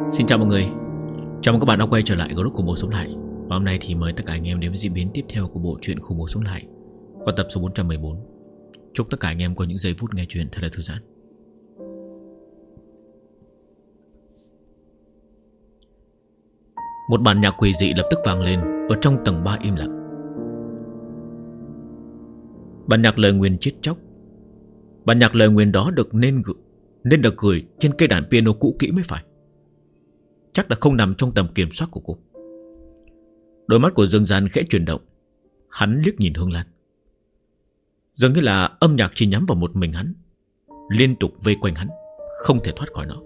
Xin chào mọi người. Chào mừng các bạn đã quay trở lại group Khủng Bố Sống Lại. Và hôm nay thì mời tất cả anh em đến với diễn biến tiếp theo của bộ truyện Khủng Bố Sống Lại qua tập số 414. Chúc tất cả anh em có những giây phút nghe chuyện thật là thư giãn. Một bản nhạc quỷ dị lập tức vang lên ở trong tầng 3 im lặng. Bản nhạc lời nguyền chết chóc. Bản nhạc lời nguyền đó nên được gửi trên cây đàn piano cũ kỹ mới phải. Chắc là không nằm trong tầm kiểm soát của cô. Đôi mắt của Dương Gian khẽ chuyển động. Hắn liếc nhìn Hương Lan. Dường như là âm nhạc chỉ nhắm vào một mình hắn, liên tục vây quanh hắn, không thể thoát khỏi nó.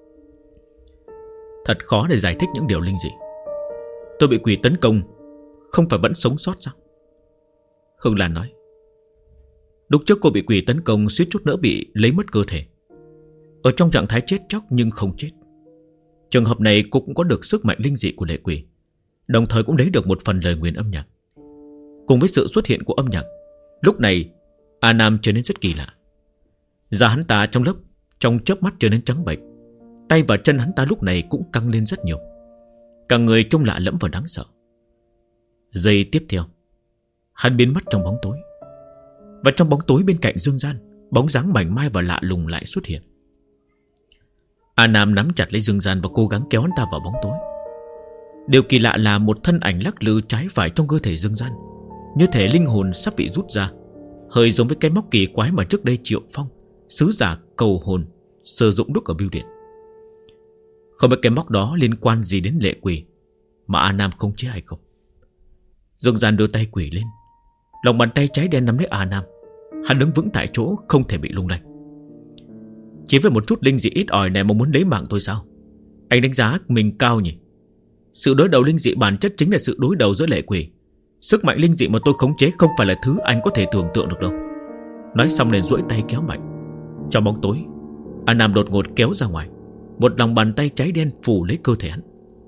Thật khó để giải thích những điều linh dị. Tôi bị quỷ tấn công, không phải vẫn sống sót sao? Hương Lan nói. Lúc trước cô bị quỷ tấn công, suýt chút nữa bị lấy mất cơ thể, ở trong trạng thái chết chóc nhưng không chết. Trường hợp này cô cũng có được sức mạnh linh dị của lệ quỷ, đồng thời cũng lấy được một phần lời nguyền âm nhạc. Cùng với sự xuất hiện của âm nhạc, lúc này A Nam trở nên rất kỳ lạ. Da hắn ta trong chớp mắt trở nên trắng bệch. Tay và chân hắn ta lúc này cũng căng lên rất nhiều. Cả người trông lạ lẫm và đáng sợ. Giây tiếp theo, hắn biến mất trong bóng tối. Và trong bóng tối bên cạnh Dương Gian, bóng dáng mảnh mai và lạ lùng lại xuất hiện. A Nam nắm chặt lấy Dương Gian và cố gắng kéo hắn ta vào bóng tối. Điều kỳ lạ là một thân ảnh lắc lư trái phải trong cơ thể Dương Gian, như thể linh hồn sắp bị rút ra, hơi giống với cái móc kỳ quái mà trước đây Triệu Phong, sứ giả cầu hồn, sử dụng đúc ở bưu điện. Không biết cái móc đó liên quan gì đến lệ quỷ mà A Nam không chế hay không. Dương Gian đưa tay quỷ lên, lòng bàn tay trái đen nắm lấy A Nam. Hắn đứng vững tại chỗ, không thể bị lung lay. Chỉ với một chút linh dị ít ỏi này mà muốn lấy mạng tôi sao? Anh đánh giá mình cao nhỉ? Sự đối đầu linh dị bản chất chính là sự đối đầu giữa lệ quỷ. Sức mạnh linh dị mà tôi khống chế không phải là thứ anh có thể tưởng tượng được đâu. Nói xong liền duỗi tay kéo mạnh. Trong bóng tối, A Nam đột ngột kéo ra ngoài. Một lòng bàn tay cháy đen phủ lấy cơ thể hắn.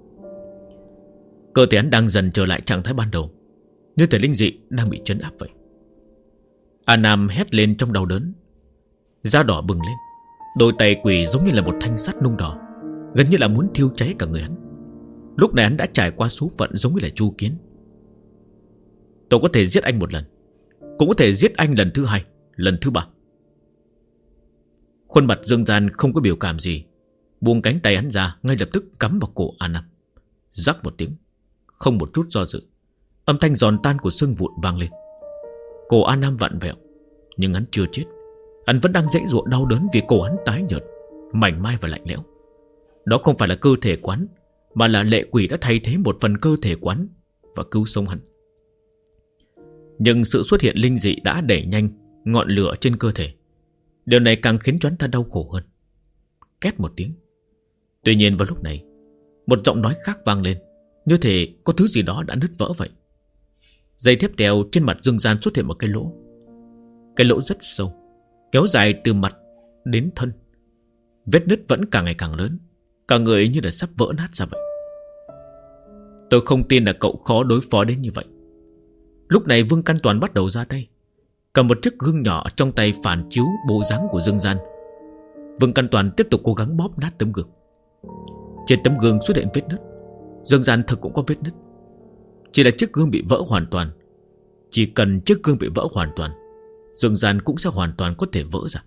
Cơ thể hắn đang dần trở lại trạng thái ban đầu, như thể linh dị đang bị trấn áp vậy. A Nam hét lên trong đau đớn, da đỏ bừng lên. Đôi tay quỷ giống như là một thanh sắt nung đỏ, gần như là muốn thiêu cháy cả người hắn. Lúc này hắn đã trải qua số phận giống như là Chu Kiến. Tôi có thể giết anh một lần, cũng có thể giết anh lần thứ hai, lần thứ ba. Khuôn mặt Dương Gian không có biểu cảm gì, buông cánh tay hắn ra, ngay lập tức cắm vào cổ A Nam. Rắc một tiếng, không một chút do dự, âm thanh giòn tan của xương vụn vang lên. Cổ A Nam vặn vẹo, nhưng hắn chưa chết. Hắn vẫn đang giãy giụa đau đớn vì cổ hắn tái nhợt, mảnh mai và lạnh lẽo. Đó không phải là cơ thể quán, mà là lệ quỷ đã thay thế một phần cơ thể quán và cứu sống hắn. Nhưng sự xuất hiện linh dị đã đẩy nhanh ngọn lửa trên cơ thể. Điều này càng khiến cho hắn ta đau khổ hơn. Két một tiếng. Tuy nhiên vào lúc này, một giọng nói khác vang lên, như thể có thứ gì đó đã nứt vỡ vậy. Giây tiếp theo, trên mặt Dương Gian xuất hiện một cái lỗ. Cái lỗ rất sâu, kéo dài từ mặt đến thân. Vết nứt vẫn càng ngày càng lớn, cả người như là sắp vỡ nát ra vậy. Tôi không tin là cậu khó đối phó đến như vậy. Lúc này Vương Căn Toàn bắt đầu ra tay, cầm một chiếc gương nhỏ trong tay phản chiếu bộ dáng của Dương Gian. Vương Căn Toàn tiếp tục cố gắng bóp nát tấm gương. Trên tấm gương xuất hiện vết nứt. Dương Gian thực cũng có vết nứt, chỉ là chiếc gương bị vỡ hoàn toàn. Chỉ cần chiếc gương bị vỡ hoàn toàn, Dương Gian cũng sẽ hoàn toàn có thể vỡ ra.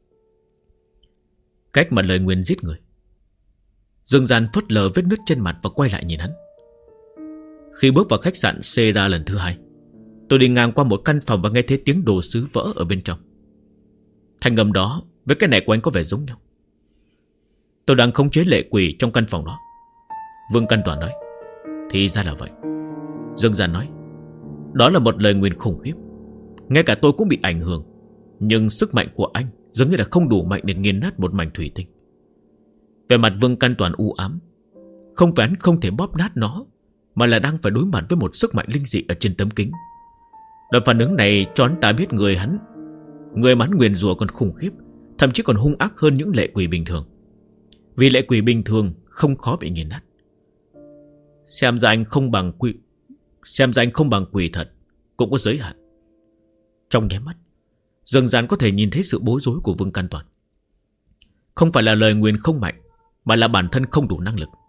Cách mà lời nguyền giết người. Dương Gian phớt lờ vết nứt trên mặt và quay lại nhìn hắn. Khi bước vào khách sạn Seda lần thứ hai, tôi đi ngang qua một căn phòng và nghe thấy tiếng đồ sứ vỡ ở bên trong. Thanh âm đó với cái này của anh có vẻ giống nhau. Tôi đang khống chế lệ quỷ trong căn phòng đó, Vương Căn Toàn nói. Thì ra là vậy, Dương Gian nói. Đó là một lời nguyền khủng khiếp, ngay cả tôi cũng bị ảnh hưởng. Nhưng sức mạnh của anh giống như là không đủ mạnh để nghiền nát một mảnh thủy tinh. Về mặt Vương Căn Toàn u ám. Không phải hắn không thể bóp nát nó, mà là đang phải đối mặt với một sức mạnh linh dị ở trên tấm kính. Đoạn phản ứng này cho hắn ta biết người mà hắn nguyền rủa còn khủng khiếp, thậm chí còn hung ác hơn những lệ quỷ bình thường. Vì lệ quỷ bình thường không khó bị nghiền nát. Xem ra anh không bằng quỷ thật, cũng có giới hạn. Trong nháy mắt, Dương Gian có thể nhìn thấy sự bối rối của Vương Căn Toàn. Không phải là lời nguyền không mạnh, mà là bản thân không đủ năng lực.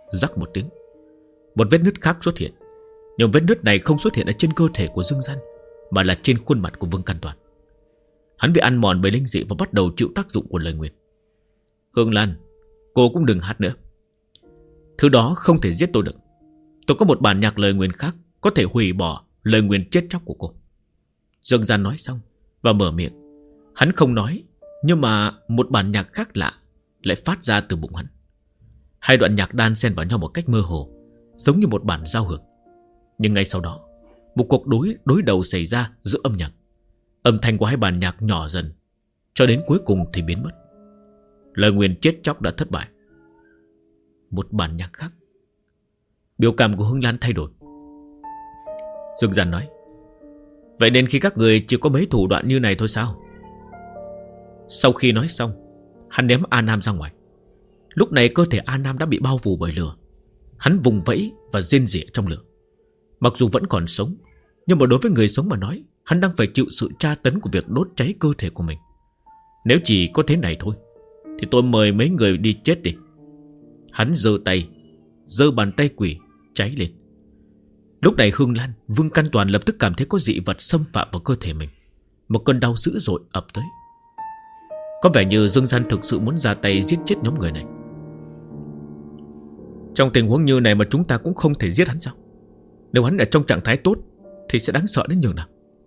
Rắc một tiếng, một vết nứt khác xuất hiện. Nhưng vết nứt này không xuất hiện ở trên cơ thể của Dương Gian, mà là trên khuôn mặt của Vương Căn Toàn. Hắn bị ăn mòn bởi linh dị và bắt đầu chịu tác dụng của lời nguyền. Hương Lan, cô cũng đừng hát nữa. Thứ đó không thể giết tôi được. Tôi có một bản nhạc lời nguyền khác có thể hủy bỏ lời nguyền chết chóc của cô. Dương Gian nói xong và mở miệng. Hắn không nói, nhưng mà một bản nhạc khác lạ lại phát ra từ bụng hắn. Hai đoạn nhạc đan xen vào nhau một cách mơ hồ, giống như một bản giao hưởng. Nhưng ngay sau đó, một cuộc đối đầu xảy ra giữa âm nhạc. Âm thanh của hai bản nhạc nhỏ dần, cho đến cuối cùng thì biến mất. Lời nguyền chết chóc đã thất bại. Một bản nhạc khác. Biểu cảm của Hương Lan thay đổi. Dương Gian nói, vậy nên khi các người chỉ có mấy thủ đoạn như này thôi sao? Sau khi nói xong, hắn ném A Nam ra ngoài. Lúc này cơ thể A Nam đã bị bao phủ bởi lửa. Hắn vùng vẫy và rên rỉ trong lửa. Mặc dù vẫn còn sống, nhưng mà đối với người sống mà nói, hắn đang phải chịu sự tra tấn của việc đốt cháy cơ thể của mình. Nếu chỉ có thế này thôi thì tôi mời mấy người đi chết đi. Hắn giơ bàn tay quỷ cháy lên. Lúc này Hương Lan, Vương Căn Toàn lập tức cảm thấy có dị vật xâm phạm vào cơ thể mình. Một cơn đau dữ dội ập tới. Có vẻ như Dương Gian thực sự muốn ra tay giết chết nhóm người này. Trong tình huống như này mà chúng ta cũng không thể giết hắn sao? Nếu hắn ở trong trạng thái tốt thì sẽ đáng sợ đến nhường nào.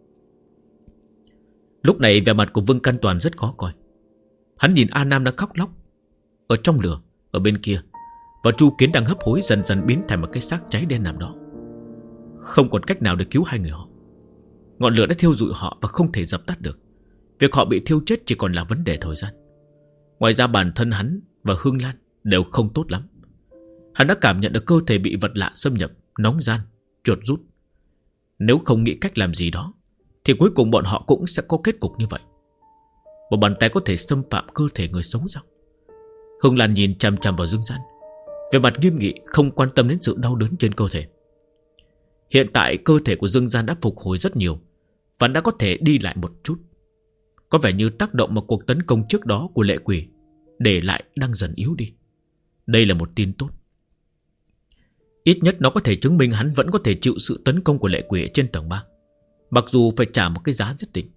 Lúc này vẻ mặt của Vương Căn Toàn rất khó coi. Hắn nhìn A Nam đang khóc lóc ở trong lửa, ở bên kia, và Chu Kiến đang hấp hối dần dần biến thành một cái xác cháy đen nằm đó. Không còn cách nào để cứu hai người họ. Ngọn lửa đã thiêu rụi họ và không thể dập tắt được. Việc họ bị thiêu chết chỉ còn là vấn đề thời gian. Ngoài ra bản thân hắn và Hương Lan đều không tốt lắm. Hắn đã cảm nhận được cơ thể bị vật lạ xâm nhập, nóng gian, chuột rút. Nếu không nghĩ cách làm gì đó thì cuối cùng bọn họ cũng sẽ có kết cục như vậy. Một bàn tay có thể xâm phạm cơ thể người sống sao? Hương Lan nhìn chằm chằm vào Dương Gian, về mặt nghiêm nghị, không quan tâm đến sự đau đớn trên cơ thể. Hiện tại cơ thể của Dương Gian đã phục hồi rất nhiều và đã có thể đi lại một chút. Có vẻ như tác động vào cuộc tấn công trước đó của lệ quỷ để lại đang dần yếu đi. Đây là một tin tốt. Ít nhất nó có thể chứng minh hắn vẫn có thể chịu sự tấn công của lệ quỷ trên tầng 3, mặc dù phải trả một cái giá nhất định.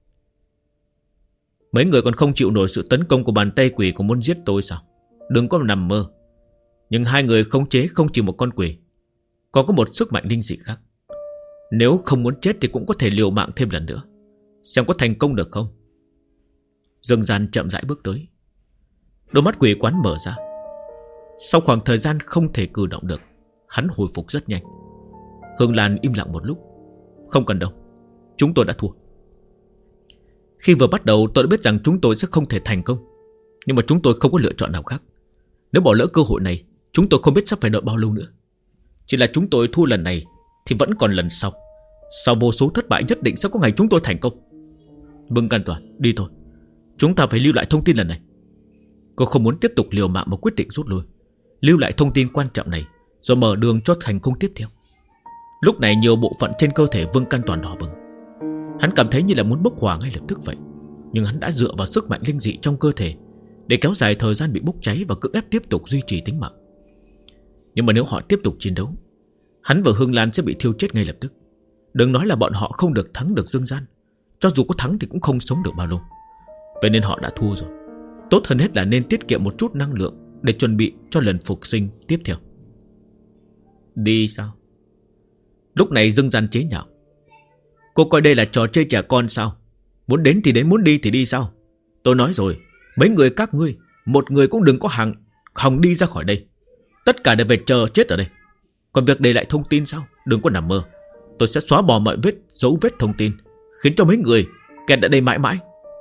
Mấy người còn không chịu nổi sự tấn công của bàn tay quỷ của muốn giết tôi sao? Đừng có nằm mơ. Nhưng hai người khống chế không chỉ một con quỷ, còn có một sức mạnh linh dị khác. Nếu không muốn chết thì cũng có thể liều mạng thêm lần nữa, xem có thành công được không. Dương Gian chậm rãi bước tới. Đôi mắt quỷ quán mở ra. Sau khoảng thời gian không thể cử động được, hắn hồi phục rất nhanh. Hương Lan im lặng một lúc. Không cần đâu, chúng tôi đã thua. Khi vừa bắt đầu tôi đã biết rằng chúng tôi sẽ không thể thành công, nhưng mà chúng tôi không có lựa chọn nào khác. Nếu bỏ lỡ cơ hội này, chúng tôi không biết sắp phải đợi bao lâu nữa. Chỉ là chúng tôi thua lần này thì vẫn còn lần sau. Sau vô số thất bại nhất định sẽ có ngày chúng tôi thành công. Vương Căn Toàn, đi thôi. Chúng ta phải lưu lại thông tin lần này. Cô không muốn tiếp tục liều mạng một quyết định rút lui. Lưu lại thông tin quan trọng này, rồi mở đường cho thành công tiếp theo. Lúc này nhiều bộ phận trên cơ thể Vương Căn Toàn đỏ bừng. Hắn cảm thấy như là muốn bốc hỏa ngay lập tức vậy. Nhưng hắn đã dựa vào sức mạnh linh dị trong cơ thể để kéo dài thời gian bị bốc cháy và cưỡng ép tiếp tục duy trì tính mạng. Nhưng mà nếu họ tiếp tục chiến đấu, hắn và Hương Lan sẽ bị thiêu chết ngay lập tức. Đừng nói là bọn họ không được thắng được Dương Gian, cho dù có thắng thì cũng không sống được bao lâu. Vậy nên họ đã thua rồi. Tốt hơn hết là nên tiết kiệm một chút năng lượng để chuẩn bị cho lần phục sinh tiếp theo. Đi sao? Lúc này Dương Gian chế nhạo. Cô coi đây là trò chơi trẻ con sao? Muốn đến thì đến, muốn đi thì đi sao? Tôi nói rồi, mấy người các ngươi, một người cũng đừng có hòng đi ra khỏi đây. Tất cả đều phải chờ chết ở đây. Còn việc để lại thông tin sao? Đừng có nằm mơ. Tôi sẽ xóa bỏ mọi dấu vết thông tin, khiến cho mấy người kẹt ở đây mãi mãi.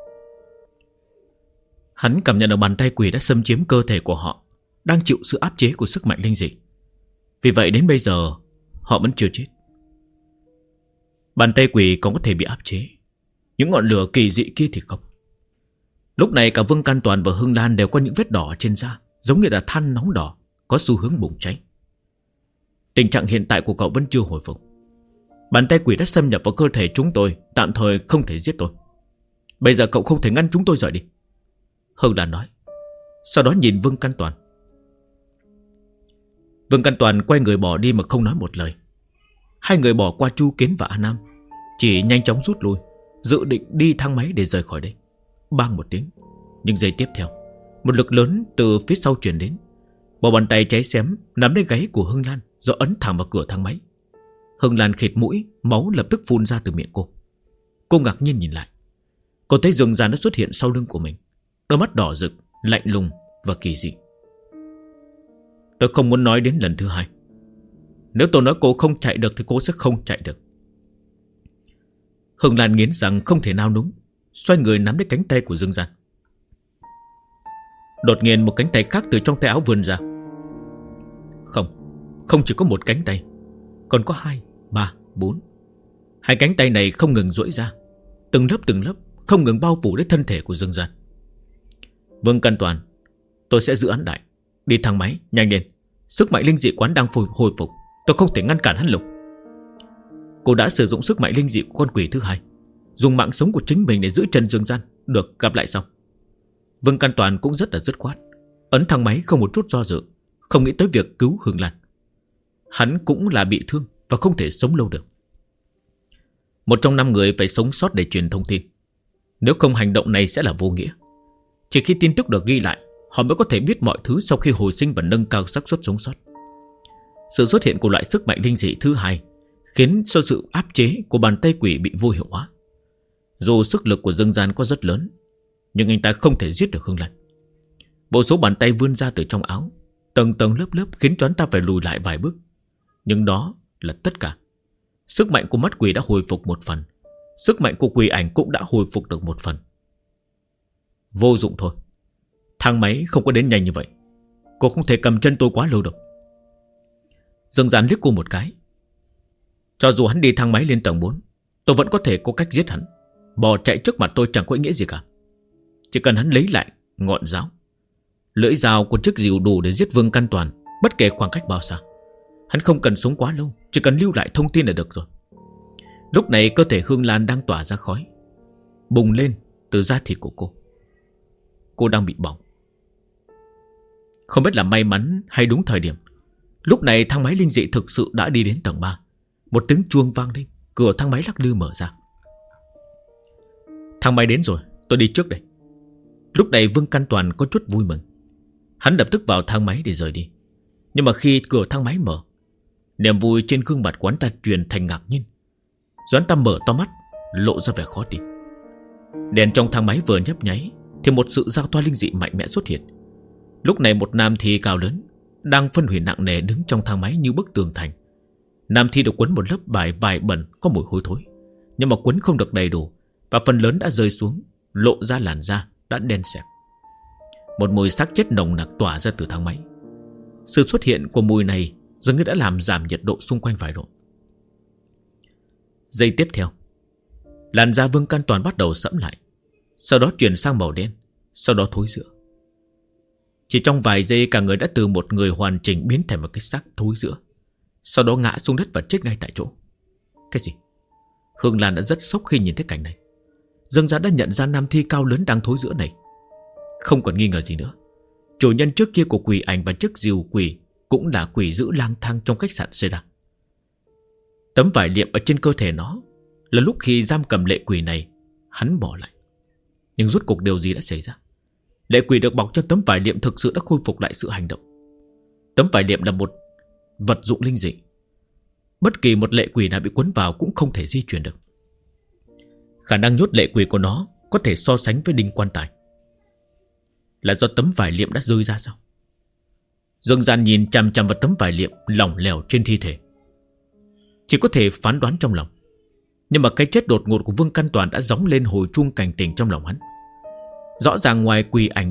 Hắn cảm nhận được bàn tay quỷ đã xâm chiếm cơ thể của họ, đang chịu sự áp chế của sức mạnh linh dị. Vì vậy đến bây giờ họ vẫn chưa chết. Bàn tay quỷ còn có thể bị áp chế, những ngọn lửa kỳ dị kia thì không. Lúc này cả Vương Căn Toàn và Hương Lan đều có những vết đỏ trên da, giống như là than nóng đỏ, có xu hướng bùng cháy. Tình trạng hiện tại của cậu vẫn chưa hồi phục. Bàn tay quỷ đã xâm nhập vào cơ thể chúng tôi, tạm thời không thể giết tôi. Bây giờ cậu không thể ngăn chúng tôi rời đi, Hương Lan nói. Sau đó nhìn Vương Căn Toàn. Vương Căn Toàn quay người bỏ đi mà không nói một lời. Hai người bỏ qua Chu Kiến và A Nam, chỉ nhanh chóng rút lui, dự định đi thang máy để rời khỏi đây. Bang một tiếng. Nhưng giây tiếp theo, một lực lớn từ phía sau truyền đến. Một bàn tay cháy xém nắm lấy gáy của Hương Lan, rồi ấn thẳng vào cửa thang máy. Hương Lan khịt mũi, máu lập tức phun ra từ miệng cô. Cô ngạc nhiên nhìn lại. Cô thấy Dương Gian đã xuất hiện sau lưng của mình, đôi mắt đỏ rực, lạnh lùng và kỳ dị. Tôi không muốn nói đến lần thứ hai. Nếu tôi nói cô không chạy được thì cô sẽ không chạy được. Hương Lan nghiến rằng không thể nào đúng, xoay người nắm lấy cánh tay của Dương Gian. Đột nhiên một cánh tay khác từ trong tay áo vươn ra. Không chỉ có một cánh tay, còn có 2, 3, 4. Hai cánh tay này không ngừng duỗi ra, từng lớp không ngừng bao phủ lấy thân thể của Dương Gian. Vương Căn Toàn, tôi sẽ giữ hắn lại. Đi thang máy, nhanh lên. Sức mạnh linh dị quán đang hồi phục, tôi không thể ngăn cản hắn Lục. Cô đã sử dụng sức mạnh linh dị của con quỷ thứ hai, dùng mạng sống của chính mình để giữ chân Dương Gian. Được, gặp lại sau. Vương Căn Toàn cũng rất là dứt khoát, ấn thang máy không một chút do dự, không nghĩ tới việc cứu Hương Lan. Hắn cũng là bị thương và không thể sống lâu được. Một trong 5 người phải sống sót để truyền thông tin. Nếu không hành động này sẽ là vô nghĩa. Chỉ khi tin tức được ghi lại, họ mới có thể biết mọi thứ sau khi hồi sinh và nâng cao xác suất sống sót. Sự xuất hiện của loại sức mạnh linh dị thứ hai khiến cho sự áp chế của bàn tay quỷ bị vô hiệu hóa. Dù sức lực của Dương Gian có rất lớn, nhưng anh ta không thể giết được Hương Lan. Bộ số bàn tay vươn ra từ trong áo, tầng tầng lớp khiến cho anh ta phải lùi lại vài bước. Nhưng đó là tất cả. Sức mạnh của mắt quỷ đã hồi phục một phần, sức mạnh của quỷ ảnh cũng đã hồi phục được một phần. Vô dụng thôi. Thang máy không có đến nhanh như vậy. Cô không thể cầm chân tôi quá lâu đâu. Dương Gian liếc cô một cái. Cho dù hắn đi thang máy lên tầng 4, tôi vẫn có thể có cách giết hắn. Bỏ chạy trước mặt tôi chẳng có ý nghĩa gì cả. Chỉ cần hắn lấy lại ngọn giáo, lưỡi dao của chiếc rìu đủ để giết Vương Căn Toàn, bất kể khoảng cách bao xa. Hắn không cần sống quá lâu, chỉ cần lưu lại thông tin là được rồi. Lúc này cơ thể Hương Lan đang tỏa ra khói, bùng lên từ da thịt của cô. Cô đang bị bỏng. Không biết là may mắn hay đúng thời điểm, lúc này thang máy linh dị thực sự đã đi đến tầng 3. Một tiếng chuông vang lên, cửa thang máy lắc lư mở ra. Thang máy đến rồi, tôi đi trước đây. Lúc này Vương Căn Toàn có chút vui mừng. Hắn lập tức vào thang máy để rời đi. Nhưng mà khi cửa thang máy mở, niềm vui trên gương mặt của hắn ta truyền thành ngạc nhiên. Rồi hắn ta mở to mắt, lộ ra vẻ khó tin. Đèn trong thang máy vừa nhấp nháy thì một sự giao thoa linh dị mạnh mẽ xuất hiện. Lúc này một nam thi cao lớn đang phân hủy nặng nề đứng trong thang máy như bức tường thành. Nam thi được quấn một lớp vải bẩn có mùi hôi thối, nhưng mà quấn không được đầy đủ, và phần lớn đã rơi xuống, lộ ra làn da đã đen xẹp. Một mùi xác chết nồng nặc tỏa ra từ thang máy. Sự xuất hiện của mùi này dường như đã làm giảm nhiệt độ xung quanh vài độ. Giây tiếp theo, làn da Vương Căn Toàn bắt đầu sẫm lại, sau đó chuyển sang màu đen, sau đó thối rữa. Chỉ trong vài giây cả người đã từ một người hoàn chỉnh biến thành một cái xác thối rữa, sau đó ngã xuống đất và chết ngay tại chỗ. Cái gì? Hương Lan đã rất sốc khi nhìn thấy cảnh này. Dương Giá đã nhận ra nam thi cao lớn đang thối rữa này. Không còn nghi ngờ gì nữa, chủ nhân trước kia của quỷ ảnh và chiếc rìu quỷ cũng là quỷ dữ lang thang trong khách sạn Seda. Tấm vải liệm ở trên cơ thể nó là lúc khi giam cầm lệ quỷ này hắn bỏ lại. Nhưng rốt cuộc điều gì đã xảy ra? Lệ quỷ được bọc cho tấm vải liệm thực sự đã khôi phục lại sự hành động. Tấm vải liệm là một vật dụng linh dị. Bất kỳ một lệ quỷ nào bị cuốn vào cũng không thể di chuyển được. Khả năng nhốt lệ quỷ của nó có thể so sánh với đinh quan tài. Là do tấm vải liệm đã rơi ra sao? Dương Gian nhìn chằm chằm vào tấm vải liệm lỏng lẻo trên thi thể, chỉ có thể phán đoán trong lòng. Nhưng mà cái chết đột ngột của Vương Căn Toàn đã gióng lên hồi chuông cảnh tỉnh trong lòng hắn. Rõ ràng ngoài quỷ ảnh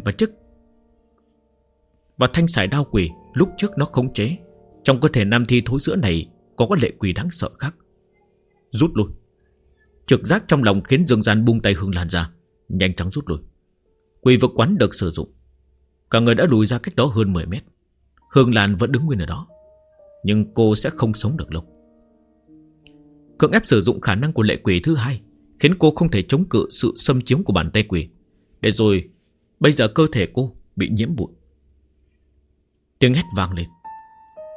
và thanh sải đao quỷ lúc trước nó khống chế, trong cơ thể nam thi thối rữa này có lệ quỷ đáng sợ khác. Rút lui. Trực giác trong lòng khiến Dương Gian buông tay Hương Lan ra, nhanh chóng rút lui. Quỷ vực quán được sử dụng. Cả người đã lùi ra cách đó hơn 10 mét. Hương Lan vẫn đứng nguyên ở đó, nhưng cô sẽ không sống được lâu. Cưỡng ép sử dụng khả năng của lệ quỷ thứ hai khiến cô không thể chống cự sự xâm chiếm của bàn tay quỷ. Để rồi bây giờ cơ thể cô bị nhiễm bụi. Tiếng hét vang lên.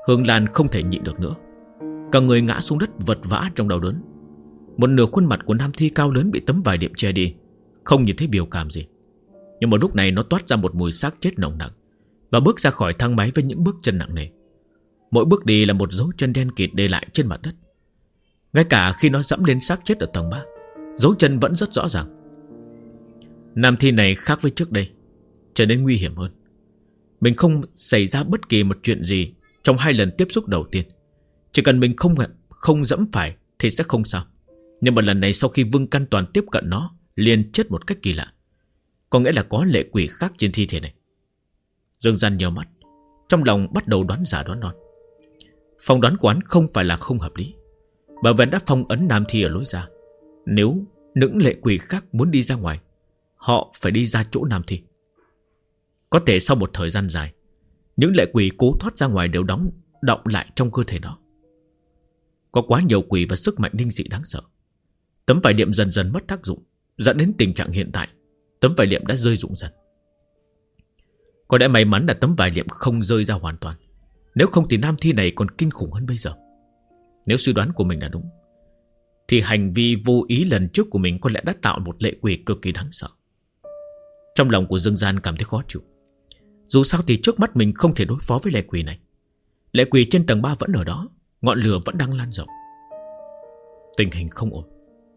Hương Lan không thể nhịn được nữa, cả người ngã xuống đất vật vã trong đau đớn. Một nửa khuôn mặt của nam thi cao lớn bị tấm vải đệm che đi, không nhìn thấy biểu cảm gì. Nhưng mà lúc này nó toát ra một mùi xác chết nồng nặc, và bước ra khỏi thang máy với những bước chân nặng nề. Mỗi bước đi là một dấu chân đen kịt để lại trên mặt đất. Ngay cả khi nó dẫm lên xác chết ở tầng 3, dấu chân vẫn rất rõ ràng. Nam thi này khác với trước đây, trở nên nguy hiểm hơn. Mình không xảy ra bất kỳ một chuyện gì trong 2 lần tiếp xúc đầu tiên. Chỉ cần mình không dẫm phải thì sẽ không sao. Nhưng mà lần này sau khi Vương Căn Toàn tiếp cận nó, liền chết một cách kỳ lạ. Có nghĩa là có lệ quỷ khác trên thi thể này. Dương Gian nhíu mắt, trong lòng bắt đầu đoán giả đoán non. Phỏng đoán của hắn không phải là không hợp lý, bởi vì đã phong ấn nam thi ở lối ra. Nếu những lệ quỷ khác muốn đi ra ngoài, họ phải đi ra chỗ nam thi. Có thể sau một thời gian dài, những lệ quỷ cố thoát ra ngoài đều động lại trong cơ thể đó. Có quá nhiều quỷ và sức mạnh linh dị đáng sợ. Tấm vải đệm dần dần mất tác dụng, dẫn đến tình trạng hiện tại tấm vải đệm đã rơi rụng dần. Có lẽ may mắn là tấm vải đệm không rơi ra hoàn toàn, nếu không thì nam thi này còn kinh khủng hơn bây giờ. Nếu suy đoán của mình là đúng, thì hành vi vô ý lần trước của mình có lẽ đã tạo một lệ quỷ cực kỳ đáng sợ. Trong lòng của Dương Gian cảm thấy khó chịu. Dù sao thì trước mắt mình không thể đối phó với lệ quỷ này. Lệ quỷ trên tầng 3 vẫn ở đó, ngọn lửa vẫn đang lan rộng. Tình hình không ổn.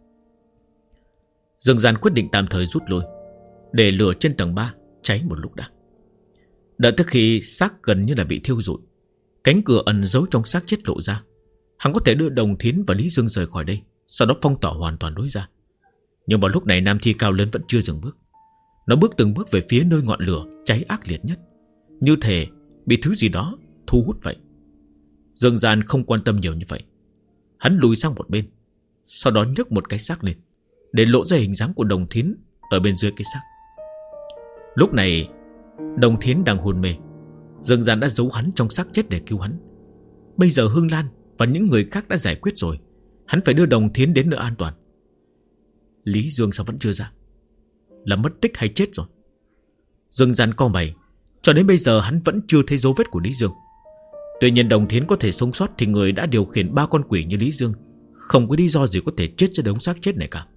Dương Gian quyết định tạm thời rút lui, để lửa trên tầng 3 cháy một lúc đã. Đợi tới khi xác gần như là bị thiêu rụi, cánh cửa ẩn giấu trong xác chết lộ ra, hắn có thể đưa Đồng Thiến và Lý Dương rời khỏi đây, sau đó phong tỏa hoàn toàn lối ra. Nhưng vào lúc này nam thi cao lớn vẫn chưa dừng bước. Nó bước từng bước về phía nơi ngọn lửa cháy ác liệt nhất, như thể bị thứ gì đó thu hút vậy. Dương Gian không quan tâm nhiều như vậy. Hắn lùi sang một bên, sau đó nhấc một cái xác lên, để lộ ra hình dáng của Đồng Thiến ở bên dưới cái xác. Lúc này Đồng Thiến đang hôn mê. Dương Gian đã giấu hắn trong xác chết để cứu hắn. Bây giờ Hương Lan và những người khác đã giải quyết rồi, hắn phải đưa Đồng Thiến đến nơi an toàn. Lý Dương sao vẫn chưa ra? Là mất tích hay chết rồi? Dương Gian cau mày. Cho đến bây giờ hắn vẫn chưa thấy dấu vết của Lý Dương. Tuy nhiên Đồng Thiến có thể sống sót thì người đã điều khiển 3 con quỷ như Lý Dương không có lý do gì có thể chết trên đống xác chết này cả.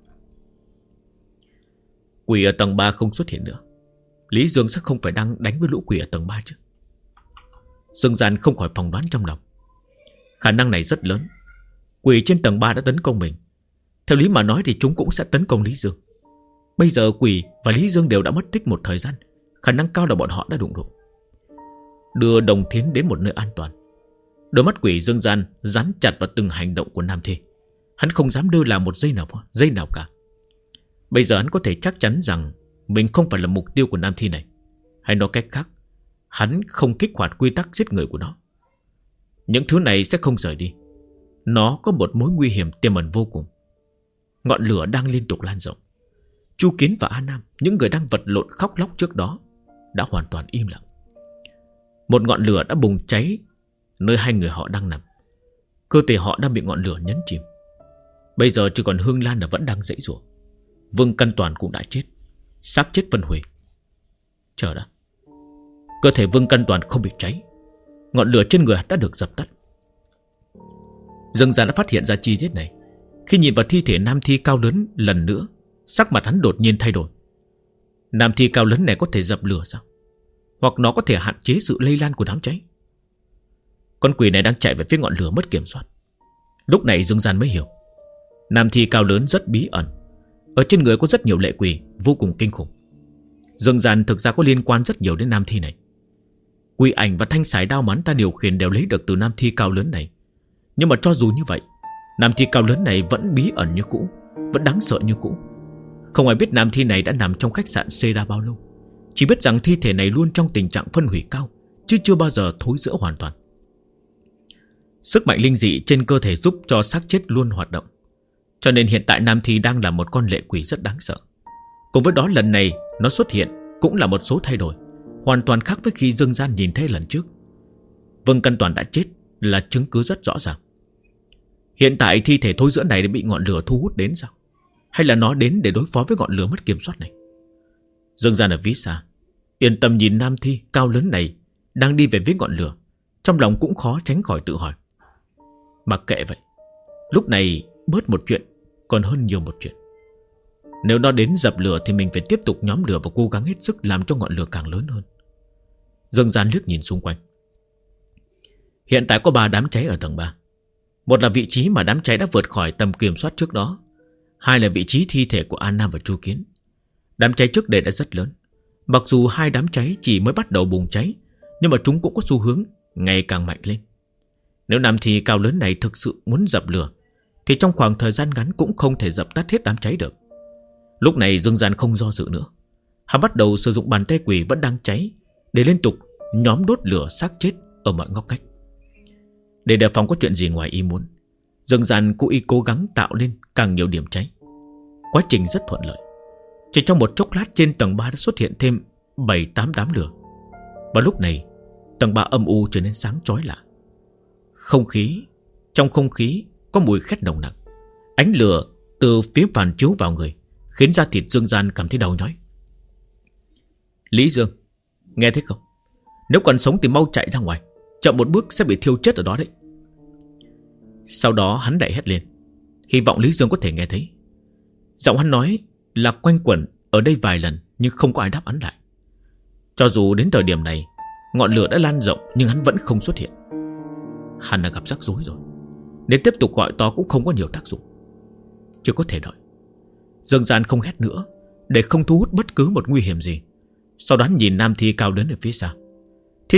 Quỷ ở tầng 3 không xuất hiện nữa, Lý Dương sẽ không phải đang đánh với lũ quỷ ở tầng 3 chứ. Dương Gian không khỏi phỏng đoán trong lòng. Khả năng này rất lớn. Quỷ trên tầng 3 đã tấn công mình. Theo lý mà nói thì chúng cũng sẽ tấn công Lý Dương. Bây giờ quỷ và Lý Dương đều đã mất tích một thời gian, khả năng cao là bọn họ đã đụng độ. Đưa Đồng Thiến đến một nơi an toàn. Đôi mắt quỷ Dương Gian dán chặt vào từng hành động của nam thi. Hắn không dám đưa làm một giây nào cả. Bây giờ hắn có thể chắc chắn rằng mình không phải là mục tiêu của nam thi này. Hay nói cách khác, hắn không kích hoạt quy tắc giết người của nó. Những thứ này sẽ không rời đi. Nó có một mối nguy hiểm tiềm ẩn vô cùng. Ngọn lửa đang liên tục lan rộng. Chu Kiến và A Nam, những người đang vật lộn khóc lóc trước đó, đã hoàn toàn im lặng. Một ngọn lửa đã bùng cháy nơi 2 người họ đang nằm. Cơ thể họ đang bị ngọn lửa nhấn chìm. Bây giờ chỉ còn Hương Lan là vẫn đang giãy giụa. Vương Căn Toàn cũng đã chết, xác chết phân hủy. Chờ đã, cơ thể Vương Căn Toàn không bị cháy, ngọn lửa trên người đã được dập tắt. Dương Gian đã phát hiện ra chi tiết này. Khi nhìn vào thi thể nam thi cao lớn lần nữa, sắc mặt hắn đột nhiên thay đổi. Nam thi cao lớn này có thể dập lửa sao? Hoặc nó có thể hạn chế sự lây lan của đám cháy. Con quỷ này đang chạy về phía ngọn lửa mất kiểm soát. Lúc này Dương Gian mới hiểu, nam thi cao lớn rất bí ẩn. Ở trên người có rất nhiều lệ quỷ vô cùng kinh khủng. Dương Gian thực ra có liên quan rất nhiều đến nam thi này. Quỷ ảnh và thanh sải đao mà hắn ta điều khiển đều lấy được từ nam thi cao lớn này. Nhưng mà cho dù như vậy, nam thi cao lớn này vẫn bí ẩn như cũ, vẫn đáng sợ như cũ. Không ai biết nam thi này đã nằm trong khách sạn Seda bao lâu. Chỉ biết rằng thi thể này luôn trong tình trạng phân hủy cao, chứ chưa bao giờ thối rữa hoàn toàn. Sức mạnh linh dị trên cơ thể giúp cho xác chết luôn hoạt động. Cho nên hiện tại nam thi đang là một con lệ quỷ rất đáng sợ. Cùng với đó lần này nó xuất hiện cũng là một số thay đổi, hoàn toàn khác với khi Dương Gian nhìn thấy lần trước. Vương Căn Toàn đã chết là chứng cứ rất rõ ràng. Hiện tại thi thể thối rữa này đã bị ngọn lửa thu hút đến sao? Hay là nó đến để đối phó với ngọn lửa mất kiểm soát này? Dương Gian ở phía xa yên tâm nhìn nam thi cao lớn này đang đi về phía ngọn lửa, trong lòng cũng khó tránh khỏi tự hỏi. Mặc kệ vậy, lúc này bớt một chuyện còn hơn nhiều một chuyện. Nếu nó đến dập lửa thì mình phải tiếp tục nhóm lửa và cố gắng hết sức làm cho ngọn lửa càng lớn hơn. Dương Gian liếc nhìn xung quanh. Hiện tại có 3 đám cháy ở tầng 3. Một là vị trí mà đám cháy đã vượt khỏi tầm kiểm soát trước đó. 2 là vị trí thi thể của An Nam và Chu Kiến. Đám cháy trước đây đã rất lớn. Mặc dù 2 đám cháy chỉ mới bắt đầu bùng cháy, nhưng mà chúng cũng có xu hướng ngày càng mạnh lên. Nếu nam thi cao lớn này thực sự muốn dập lửa thì trong khoảng thời gian ngắn cũng không thể dập tắt hết đám cháy được. Lúc này Dương Gian không do dự nữa. Hắn bắt đầu sử dụng bàn tay quỷ vẫn đang cháy để liên tục nhóm đốt lửa xác chết ở mọi ngóc ngách. Để đề phòng có chuyện gì ngoài ý muốn, Dương Gian cố gắng tạo lên càng nhiều điểm cháy. Quá trình rất thuận lợi. Chỉ trong một chốc lát trên tầng 3 đã xuất hiện thêm 7-8 đám lửa. Và lúc này tầng 3 âm u trở nên sáng chói lạ. Trong không khí có mùi khét nồng nặc. Ánh lửa từ phía phản chiếu vào người, khiến da thịt Dương Gian cảm thấy đau nhói. Lý Dương, nghe thấy không? Nếu còn sống thì mau chạy ra ngoài, chậm một bước sẽ bị thiêu chết ở đó đấy. Sau đó hắn lại hét lên, hy vọng Lý Dương có thể nghe thấy. Giọng hắn nói là quanh quẩn ở đây vài lần, nhưng không có ai đáp hắn lại. Cho dù đến thời điểm này ngọn lửa đã lan rộng, nhưng hắn vẫn không xuất hiện. Hắn đã gặp rắc rối rồi. Nếu tiếp tục gọi to cũng không có nhiều tác dụng. Chưa có thể đợi. Dương Gian không hét nữa, để không thu hút bất cứ một nguy hiểm gì. Sau đó nhìn nam thi cao lớn ở phía xa. Thi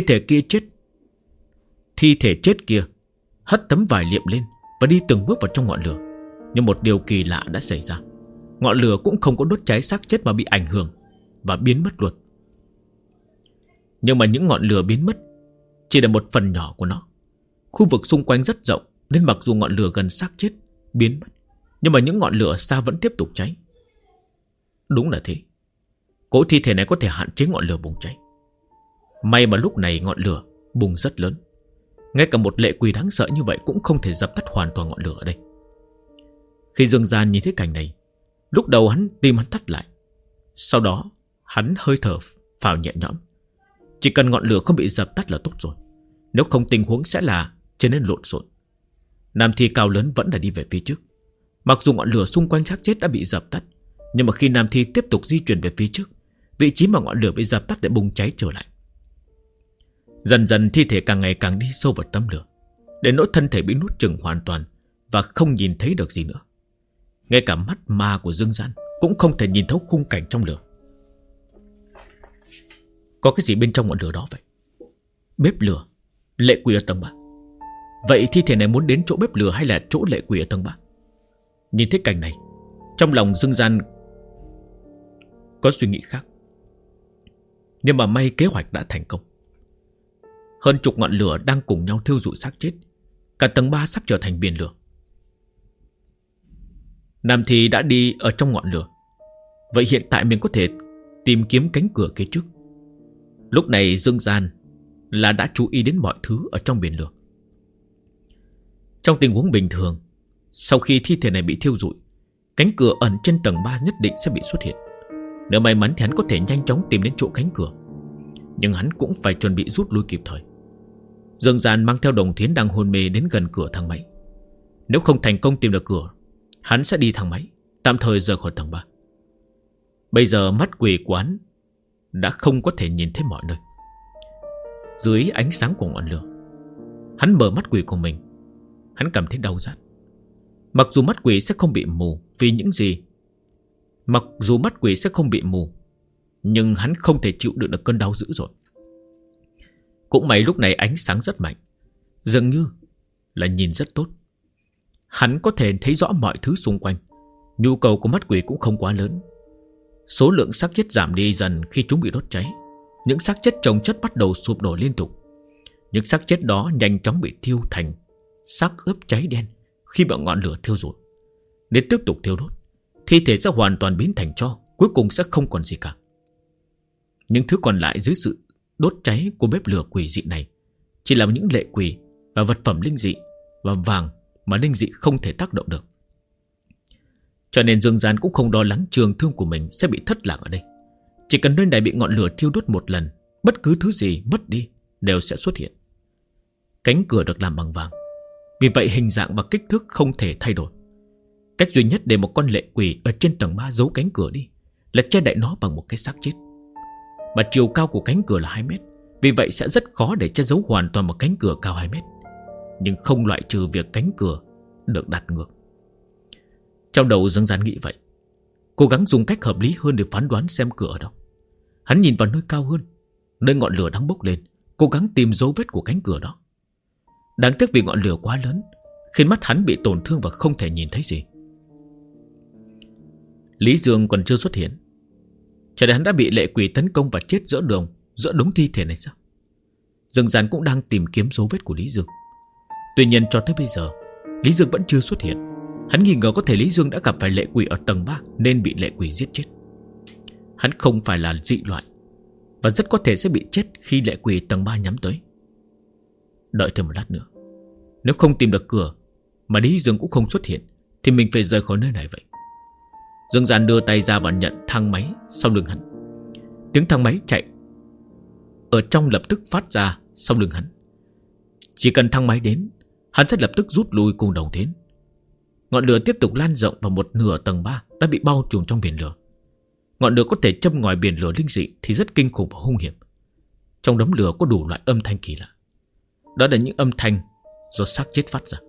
thể chết kia hất tấm vải liệm lên và đi từng bước vào trong ngọn lửa. Nhưng một điều kỳ lạ đã xảy ra. Ngọn lửa cũng không có đốt cháy xác chết mà bị ảnh hưởng và biến mất luôn. Nhưng mà những ngọn lửa biến mất chỉ là một phần nhỏ của nó. Khu vực xung quanh rất rộng, nên mặc dù ngọn lửa gần xác chết biến mất, nhưng mà những ngọn lửa xa vẫn tiếp tục cháy. Đúng là thế. Cỗ thi thể này có thể hạn chế ngọn lửa bùng cháy. May mà lúc này ngọn lửa bùng rất lớn. Ngay cả một lệ quỷ đáng sợ như vậy cũng không thể dập tắt hoàn toàn ngọn lửa ở đây. Khi Dương Gian nhìn thấy cảnh này, lúc đầu tim hắn thắt lại. Sau đó hắn hơi thở phào nhẹ nhõm. Chỉ cần ngọn lửa không bị dập tắt là tốt rồi. Nếu không tình huống sẽ là trở nên lộn xộn. Nam thi cao lớn vẫn đã đi về phía trước. Mặc dù ngọn lửa xung quanh xác chết đã bị dập tắt, nhưng mà khi nam thi tiếp tục di chuyển về phía trước, vị trí mà ngọn lửa bị dập tắt để bùng cháy trở lại. Dần dần thi thể càng ngày càng đi sâu vào tấm lửa, đến nỗi thân thể bị nuốt chửng hoàn toàn và không nhìn thấy được gì nữa. Ngay cả mắt ma của Dương Gian cũng không thể nhìn thấu khung cảnh trong lửa. Có cái gì bên trong ngọn lửa đó vậy? Bếp lửa, lệ quỷ ở tầng 3. Vậy thi thể này muốn đến chỗ bếp lửa hay là chỗ lệ quỷ ở tầng 3? Nhìn thấy cảnh này, trong lòng Dương Gian có suy nghĩ khác. Nhưng mà may kế hoạch đã thành công. Hơn chục ngọn lửa đang cùng nhau thiêu rụi xác chết. Cả tầng 3 sắp trở thành biển lửa. Nam thì đã đi ở trong ngọn lửa. Vậy hiện tại mình có thể tìm kiếm cánh cửa kế trước. Lúc này Dương Gian là đã chú ý đến mọi thứ ở trong biển lửa. Trong tình huống bình thường, sau khi thi thể này bị thiêu rụi, cánh cửa ẩn trên tầng 3 nhất định sẽ bị xuất hiện. Nếu may mắn thì hắn có thể nhanh chóng tìm đến chỗ cánh cửa. Nhưng hắn cũng phải chuẩn bị rút lui kịp thời. Dương Gian mang theo Đồng Thiến đang hôn mê đến gần cửa thang máy. Nếu không thành công tìm được cửa, hắn sẽ đi thang máy, tạm thời rời khỏi tầng 3. Bây giờ mắt quỷ của hắn đã không có thể nhìn thấy mọi nơi. Dưới ánh sáng của ngọn lửa, hắn mở mắt quỷ của mình. Hắn cảm thấy đau rát. Mặc dù mắt quỷ sẽ không bị mù vì những gì, nhưng hắn không thể chịu đựng được cơn đau dữ rồi. Cũng may lúc này ánh sáng rất mạnh, dường như là nhìn rất tốt. Hắn có thể thấy rõ mọi thứ xung quanh. Nhu cầu của mắt quỷ cũng không quá lớn. Số lượng xác chết giảm đi dần khi chúng bị đốt cháy. Những xác chết chồng chất bắt đầu sụp đổ liên tục. Những xác chết đó nhanh chóng bị thiêu thành xác ướp cháy đen khi bị ngọn lửa thiêu rụi. Nếu tiếp tục thiêu đốt, thi thể sẽ hoàn toàn biến thành tro, cuối cùng sẽ không còn gì cả. Những thứ còn lại dưới sự đốt cháy của bếp lửa quỷ dị này chỉ là những lệ quỷ và vật phẩm linh dị và vàng mà linh dị không thể tác động được. Cho nên Dương Gian cũng không lo lắng trường thương của mình sẽ bị thất lạc ở đây. Chỉ cần nơi này bị ngọn lửa thiêu đốt một lần, bất cứ thứ gì mất đi đều sẽ xuất hiện. Cánh cửa được làm bằng vàng, vì vậy hình dạng và kích thước không thể thay đổi. Cách duy nhất để một con lệ quỷ ở trên tầng 3 giấu cánh cửa đi là che đậy nó bằng một cái xác chết. Mà chiều cao của cánh cửa là 2 mét, vì vậy sẽ rất khó để che giấu hoàn toàn một cánh cửa cao 2 mét. Nhưng không loại trừ việc cánh cửa được đặt ngược. Trong đầu Dương Gian nghĩ vậy, cố gắng dùng cách hợp lý hơn để phán đoán xem cửa ở đâu. Hắn nhìn vào nơi cao hơn, nơi ngọn lửa đang bốc lên, cố gắng tìm dấu vết của cánh cửa đó. Đáng tiếc vì ngọn lửa quá lớn, khiến mắt hắn bị tổn thương và không thể nhìn thấy gì. Lý Dương còn chưa xuất hiện, cho nên hắn đã bị lệ quỷ tấn công và chết giữa đống thi thể này sao? Dương Gian cũng đang tìm kiếm dấu vết của Lý Dương. Tuy nhiên cho tới bây giờ, Lý Dương vẫn chưa xuất hiện. Hắn nghi ngờ có thể Lý Dương đã gặp phải lệ quỷ ở tầng 3 nên bị lệ quỷ giết chết. Hắn không phải là dị loại, và rất có thể sẽ bị chết khi lệ quỷ tầng 3 nhắm tới. Đợi thêm một lát nữa, nếu không tìm được cửa mà Lý Dương cũng không xuất hiện thì mình phải rời khỏi nơi này vậy. Dương Gian đưa tay ra và nhận thang máy sau lưng hắn. Tiếng thang máy chạy ở trong lập tức phát ra sau lưng hắn. Chỉ cần thang máy đến, hắn sẽ lập tức rút lui cùng đồng tiến. Ngọn lửa tiếp tục lan rộng và một nửa tầng 3 đã bị bao trùm trong biển lửa. Ngọn lửa có thể châm ngòi biển lửa linh dị thì rất kinh khủng và hung hiểm. Trong đống lửa có đủ loại âm thanh kỳ lạ. Đó là những âm thanh do xác chết phát ra.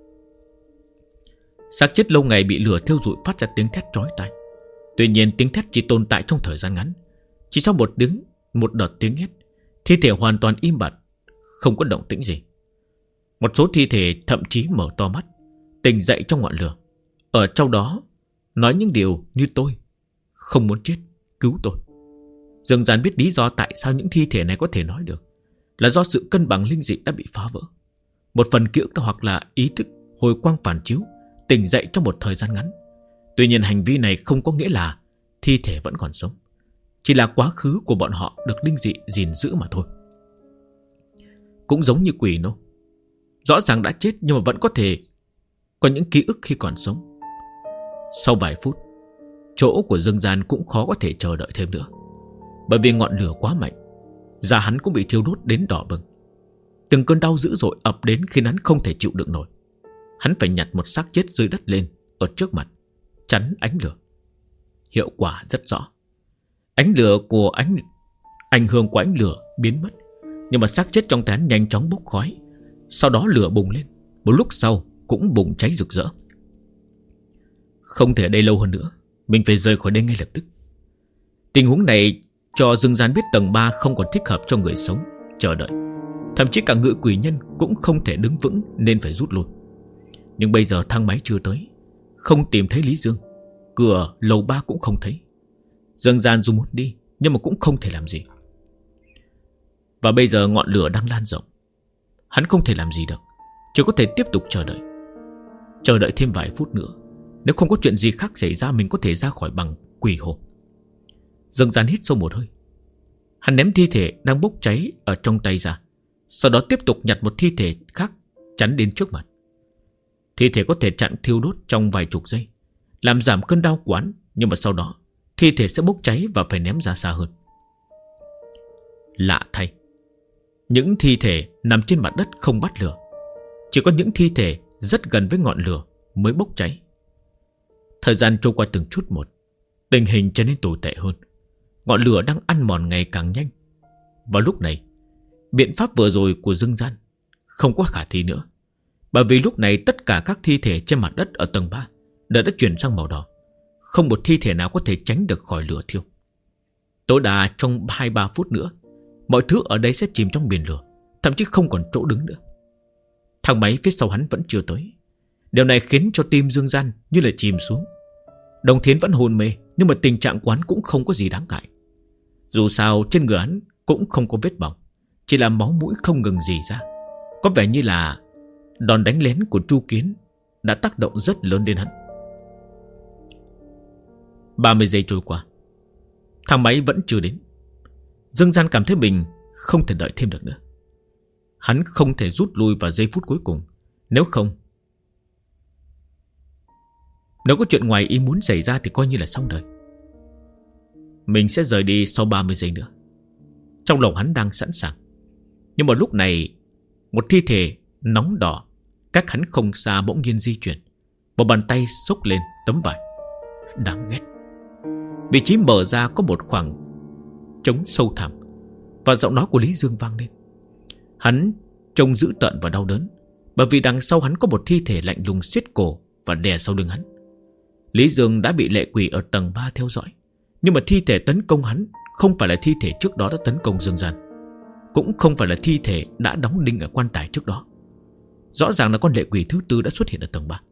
Xác chết lâu ngày bị lửa thiêu rụi phát ra tiếng thét chói tai. Tuy nhiên tiếng thét chỉ tồn tại trong thời gian ngắn. Chỉ sau một đợt tiếng hét, thi thể hoàn toàn im bặt, không có động tĩnh gì. Một số thi thể thậm chí mở to mắt, tỉnh dậy trong ngọn lửa. Ở trong đó nói những điều như tôi không muốn chết, cứu tôi. Dương Gian biết lý do tại sao những thi thể này có thể nói được, là do sự cân bằng linh dị đã bị phá vỡ. Một phần ký ức hoặc là ý thức hồi quang phản chiếu tỉnh dậy trong một thời gian ngắn. Tuy nhiên hành vi này không có nghĩa là thi thể vẫn còn sống, chỉ là quá khứ của bọn họ được linh dị gìn giữ mà thôi. Cũng giống như quỷ nô, rõ ràng đã chết nhưng mà vẫn có thể có những ký ức khi còn sống. Sau vài phút, chỗ của Dương Gian cũng khó có thể chờ đợi thêm nữa, bởi vì ngọn lửa quá mạnh, da hắn cũng bị thiêu đốt đến đỏ bừng. Từng cơn đau dữ dội ập đến khiến hắn không thể chịu đựng nổi. Hắn phải nhặt một xác chết rơi đất lên ở trước mặt, chắn ánh lửa. Hiệu quả rất rõ. Ảnh hưởng của ánh lửa biến mất, nhưng mà xác chết trong tay hắn nhanh chóng bốc khói. Sau đó lửa bùng lên, một lúc sau cũng bùng cháy rực rỡ. Không thể ở đây lâu hơn nữa, mình phải rời khỏi đây ngay lập tức. Tình huống này cho Dương Gian biết tầng 3 không còn thích hợp cho người sống chờ đợi. Thậm chí cả ngự quỷ nhân cũng không thể đứng vững nên phải rút lui. Nhưng bây giờ thang máy chưa tới, không tìm thấy Lý Dương, cửa lầu 3 cũng không thấy. Dương Gian dù muốn đi nhưng mà cũng không thể làm gì. Và bây giờ ngọn lửa đang lan rộng, hắn không thể làm gì được, chỉ có thể tiếp tục chờ đợi. Chờ đợi thêm vài phút nữa, nếu không có chuyện gì khác xảy ra mình có thể ra khỏi bằng quỷ hồ. Dương Gian hít sâu một hơi. Hắn ném thi thể đang bốc cháy ở trong tay ra, sau đó tiếp tục nhặt một thi thể khác chắn đến trước mặt. Thi thể có thể chặn thiêu đốt trong vài chục giây, làm giảm cơn đau quán, nhưng mà sau đó thi thể sẽ bốc cháy và phải ném ra xa hơn. Lạ thay, những thi thể nằm trên mặt đất không bắt lửa, chỉ có những thi thể rất gần với ngọn lửa mới bốc cháy. Thời gian trôi qua từng chút một, tình hình trở nên tồi tệ hơn. Ngọn lửa đang ăn mòn ngày càng nhanh. Vào lúc này, biện pháp vừa rồi của Dương Gian không có khả thi nữa, bởi vì lúc này tất cả các thi thể trên mặt đất ở tầng 3 đã chuyển sang màu đỏ. Không một thi thể nào có thể tránh được khỏi lửa thiêu. Tối đa trong 2-3 phút nữa, mọi thứ ở đây sẽ chìm trong biển lửa, thậm chí không còn chỗ đứng nữa. Thang máy phía sau hắn vẫn chưa tới. Điều này khiến cho tim Dương Gian như là chìm xuống. Đồng Thiến vẫn hôn mê, nhưng mà tình trạng quán cũng không có gì đáng ngại. Dù sao trên người hắn cũng không có vết bỏng, chỉ là máu mũi không ngừng rỉ ra. Có vẻ như là đòn đánh lén của Chu Kiến đã tác động rất lớn đến hắn. 30 giây trôi qua, thang máy vẫn chưa đến. Dương Gian cảm thấy mình không thể đợi thêm được nữa. Hắn không thể rút lui vào giây phút cuối cùng. Nếu có chuyện ngoài ý muốn xảy ra thì coi như là xong đời. Mình sẽ rời đi sau 30 giây nữa. Trong lòng hắn đang sẵn sàng. Nhưng mà lúc này, một thi thể nóng đỏ cách hắn không xa bỗng nhiên di chuyển. Một bàn tay xốc lên tấm vải. Đáng ghét. Vị trí mở ra có một khoảng trống sâu thẳm, và giọng nói của Lý Dương vang lên. Hắn trông dữ tợn và đau đớn, bởi vì đằng sau hắn có một thi thể lạnh lùng siết cổ và đè sau lưng hắn. Lý Dương đã bị lệ quỷ ở tầng 3 theo dõi, nhưng mà thi thể tấn công hắn không phải là thi thể trước đó đã tấn công Dương Gian, cũng không phải là thi thể đã đóng đinh ở quan tài trước đó. Rõ ràng là con lệ quỷ thứ tư đã xuất hiện ở tầng 3.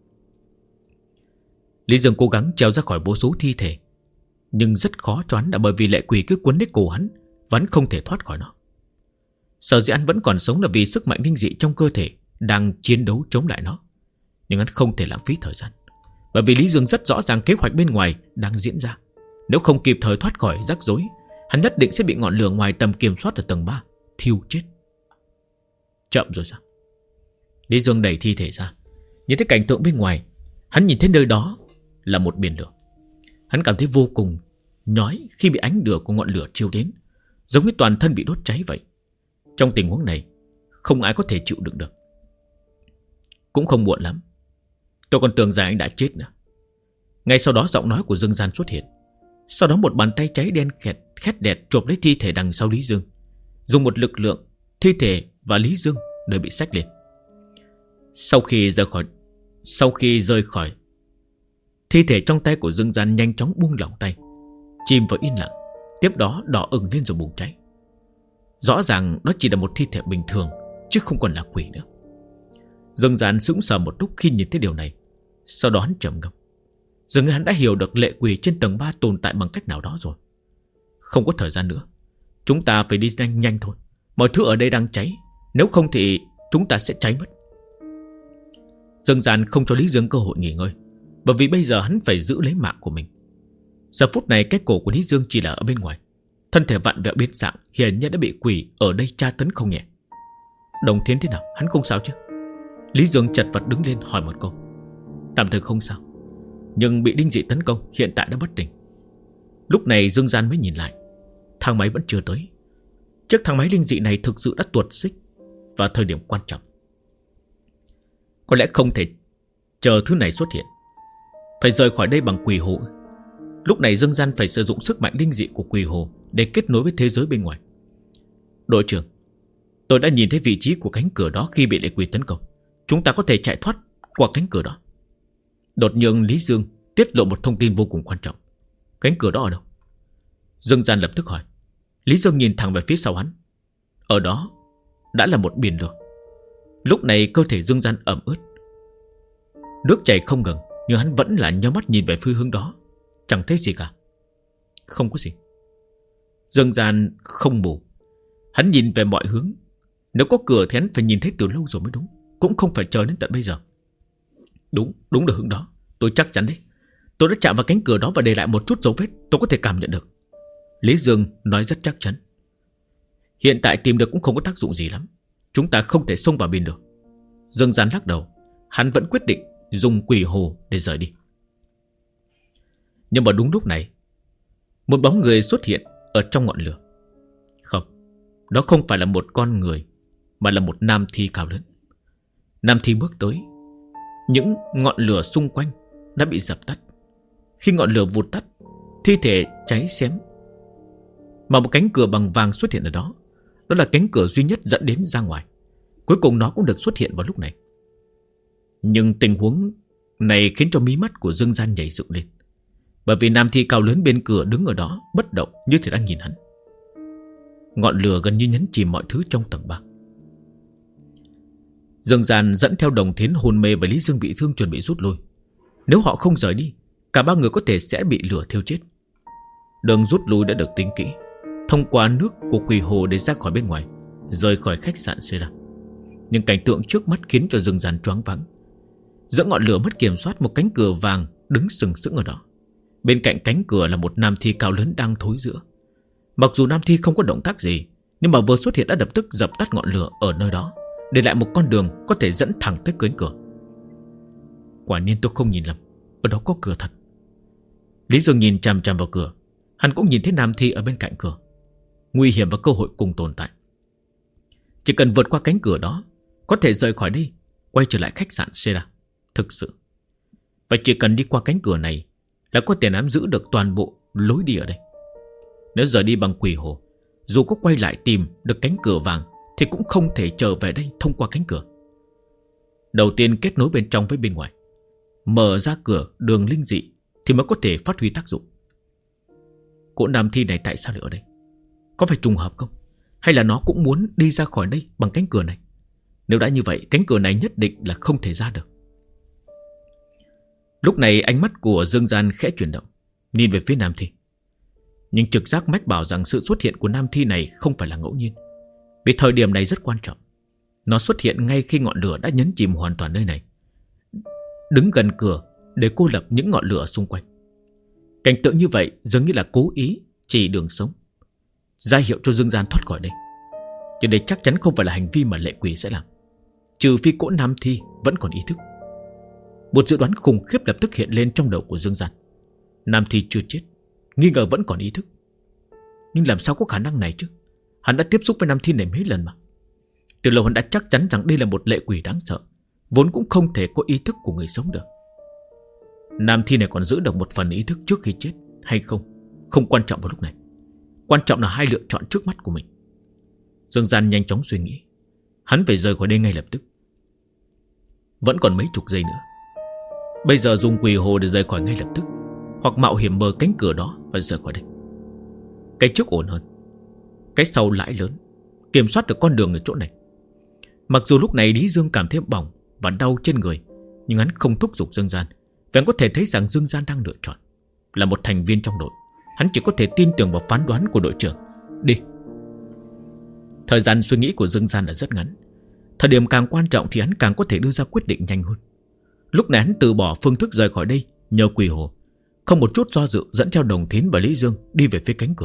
Lý Dương cố gắng trèo ra khỏi vô số thi thể, nhưng rất khó cho hắn, là bởi vì lệ quỷ cứ quấn lấy cổ hắn và hắn không thể thoát khỏi nó. Sở dĩ hắn vẫn còn sống là vì sức mạnh linh dị trong cơ thể đang chiến đấu chống lại nó. Nhưng hắn không thể lãng phí thời gian, bởi vì Lý Dương rất rõ ràng kế hoạch bên ngoài đang diễn ra. Nếu không kịp thời thoát khỏi rắc rối, hắn nhất định sẽ bị ngọn lửa ngoài tầm kiểm soát ở tầng 3 thiêu chết. Chậm rồi sao? Lý Dương đẩy thi thể ra, nhìn thấy cảnh tượng bên ngoài. Hắn nhìn thấy nơi đó là một biển lửa. Hắn cảm thấy vô cùng nhói khi bị ánh lửa của ngọn lửa chiếu đến, giống như toàn thân bị đốt cháy vậy. Trong tình huống này, không ai có thể chịu đựng được. Cũng không muộn lắm, tôi còn tưởng rằng anh đã chết nữa. Ngay sau đó giọng nói của Dương Gian xuất hiện. Sau đó một bàn tay cháy đen khét đẹt chộp lấy thi thể đằng sau Lý Dương. Dùng một lực lượng, thi thể và Lý Dương đều bị xách lên. Sau khi rời khỏi, thi thể trong tay của Dương Gian nhanh chóng buông lỏng tay, chìm vào yên lặng. Tiếp đó đỏ ửng lên rồi bùng cháy. Rõ ràng đó chỉ là một thi thể bình thường, chứ không còn là quỷ nữa. Dương Gian sững sờ một lúc khi nhìn thấy điều này. Sau đó hắn trầm ngâm. Dường như hắn đã hiểu được lệ quỷ trên tầng 3 tồn tại bằng cách nào đó rồi. Không có thời gian nữa, chúng ta phải đi nhanh thôi. Mọi thứ ở đây đang cháy, nếu không thì chúng ta sẽ cháy mất. Dương Gian không cho Lý Dương cơ hội nghỉ ngơi, bởi vì bây giờ hắn phải giữ lấy mạng của mình. Giờ phút này cái cổ của Lý Dương chỉ là ở bên ngoài, thân thể vặn vẹo biến dạng, hiển nhiên đã bị quỷ ở đây tra tấn không nhẹ. Đồng Thiên thế nào, hắn không sao chứ? Lý Dương chật vật đứng lên hỏi một câu. Tạm thời không sao, nhưng bị linh dị tấn công, hiện tại đã bất tỉnh. Lúc này Dương Gian mới nhìn lại, thang máy vẫn chưa tới. Chiếc thang máy linh dị này thực sự đã tuột xích vào thời điểm quan trọng. Có lẽ không thể chờ thứ này xuất hiện, phải rời khỏi đây bằng quỷ hồ. Lúc này Dương Gian phải sử dụng sức mạnh linh dị của quỷ hồ để kết nối với thế giới bên ngoài. Đội trưởng, tôi đã nhìn thấy vị trí của cánh cửa đó khi bị lệ quỷ tấn công. Chúng ta có thể chạy thoát qua cánh cửa đó. Đột nhiên Lý Dương tiết lộ một thông tin vô cùng quan trọng. Cánh cửa đó ở đâu? Dương Gian lập tức hỏi. Lý Dương nhìn thẳng về phía sau hắn. Ở đó đã là một biển lửa. Lúc này cơ thể Dương Gian ẩm ướt, nước chảy không ngừng, nhưng hắn vẫn là nhắm mắt nhìn về phía hướng đó. Chẳng thấy gì cả. Không có gì. Dương Gian không mù, hắn nhìn về mọi hướng. Nếu có cửa thì hắn phải nhìn thấy từ lâu rồi mới đúng, cũng không phải chờ đến tận bây giờ. Đúng là hướng đó. Tôi chắc chắn đấy. Tôi đã chạm vào cánh cửa đó và để lại một chút dấu vết, tôi có thể cảm nhận được. Lý Dương nói rất chắc chắn. Hiện tại tìm được cũng không có tác dụng gì lắm. Chúng ta không thể xông vào biển được. Dương Gian lắc đầu. Hắn vẫn quyết định dùng quỷ hồ để rời đi. Nhưng mà đúng lúc này, một bóng người xuất hiện ở trong ngọn lửa. Không, đó không phải là một con người, mà là một nam thi cao lớn. Nam thi bước tới. Những ngọn lửa xung quanh đã bị dập tắt. Khi ngọn lửa vụt tắt, thi thể cháy xém, mà một cánh cửa bằng vàng xuất hiện ở đó. Đó là cánh cửa duy nhất dẫn đến ra ngoài. Cuối cùng nó cũng được xuất hiện vào lúc này. Nhưng tình huống này khiến cho mí mắt của Dương Gian nhảy dựng lên, bởi vì nam thi cao lớn bên cửa đứng ở đó bất động, như thể đang nhìn hắn. Ngọn lửa gần như nhấn chìm mọi thứ trong tầng 3. Dương Gian dẫn theo Đồng Thiến hôn mê và Lý Dương bị thương chuẩn bị rút lui. Nếu họ không rời đi, cả ba người có thể sẽ bị lửa thiêu chết. Đường rút lui đã được tính kỹ, thông qua nước của quỷ hồ để ra khỏi bên ngoài, rời khỏi khách sạn Sera. Nhưng cảnh tượng trước mắt khiến cho Dương Gian choáng váng. Giữa ngọn lửa mất kiểm soát, một cánh cửa vàng đứng sừng sững ở đó. Bên cạnh cánh cửa là một nam thi cao lớn đang thối rữa. Mặc dù nam thi không có động tác gì, nhưng mà vừa xuất hiện đã lập tức dập tắt ngọn lửa ở nơi đó, để lại một con đường có thể dẫn thẳng tới cánh cửa. Quả nhiên tôi không nhìn lầm, ở đó có cửa thật. Lý Dương nhìn chằm chằm vào cửa. Hắn cũng nhìn thấy nam thi ở bên cạnh cửa. Nguy hiểm và cơ hội cùng tồn tại. Chỉ cần vượt qua cánh cửa đó, có thể rời khỏi đây, quay trở lại khách sạn Sera. Thực sự. Và chỉ cần đi qua cánh cửa này là có thể nắm giữ được toàn bộ lối đi ở đây. Nếu rời đi bằng quỷ hồ, dù có quay lại tìm được cánh cửa vàng thì cũng không thể trở về đây thông qua cánh cửa. Đầu tiên kết nối bên trong với bên ngoài, mở ra cửa đường linh dị thì mới có thể phát huy tác dụng. Cỗ nam thi này tại sao lại ở đây? Có phải trùng hợp không? Hay là nó cũng muốn đi ra khỏi đây bằng cánh cửa này? Nếu đã như vậy, cánh cửa này nhất định là không thể ra được. Lúc này ánh mắt của Dương Gian khẽ chuyển động, nhìn về phía nam thi. Nhưng trực giác mách bảo rằng sự xuất hiện của nam thi này không phải là ngẫu nhiên, vì thời điểm này rất quan trọng. Nó xuất hiện ngay khi ngọn lửa đã nhấn chìm hoàn toàn nơi này, đứng gần cửa để cô lập những ngọn lửa xung quanh. Cảnh tượng như vậy dường như là cố ý chỉ đường sống, ra hiệu cho Dương Gian thoát khỏi đây. Nhưng đây chắc chắn không phải là hành vi mà lệ quỷ sẽ làm, trừ phi cỗ nam thi vẫn còn ý thức. Một dự đoán khủng khiếp lập tức hiện lên trong đầu của Dương Gian. Nam thi chưa chết, nghi ngờ vẫn còn ý thức. Nhưng làm sao có khả năng này chứ? Hắn đã tiếp xúc với nam thi này mấy lần mà. Từ lâu hắn đã chắc chắn rằng đây là một lệ quỷ đáng sợ, vốn cũng không thể có ý thức của người sống được. Nam thi này còn giữ được một phần ý thức trước khi chết hay không, không quan trọng vào lúc này. Quan trọng là hai lựa chọn trước mắt của mình. Dương Gian nhanh chóng suy nghĩ. Hắn phải rời khỏi đây ngay lập tức. Vẫn còn mấy chục giây nữa. Bây giờ dùng quỷ hồ để rời khỏi ngay lập tức, hoặc mạo hiểm mở cánh cửa đó và rời khỏi đây. Cái trước ổn hơn, cái sau lãi lớn, kiểm soát được con đường ở chỗ này. Mặc dù lúc này Lý Dương cảm thấy bỏng và đau trên người, nhưng hắn không thúc giục Dương Gian. Vẫn có thể thấy rằng Dương Gian đang lựa chọn. Là một thành viên trong đội, hắn chỉ có thể tin tưởng vào phán đoán của đội trưởng. Đi. Thời gian suy nghĩ của Dương Gian là rất ngắn. Thời điểm càng quan trọng thì hắn càng có thể đưa ra quyết định nhanh hơn. Lúc này hắn từ bỏ phương thức rời khỏi đây nhờ quỷ hồ, không một chút do dự dẫn theo Đồng Thiến và Lý Dương đi về phía cánh cửa.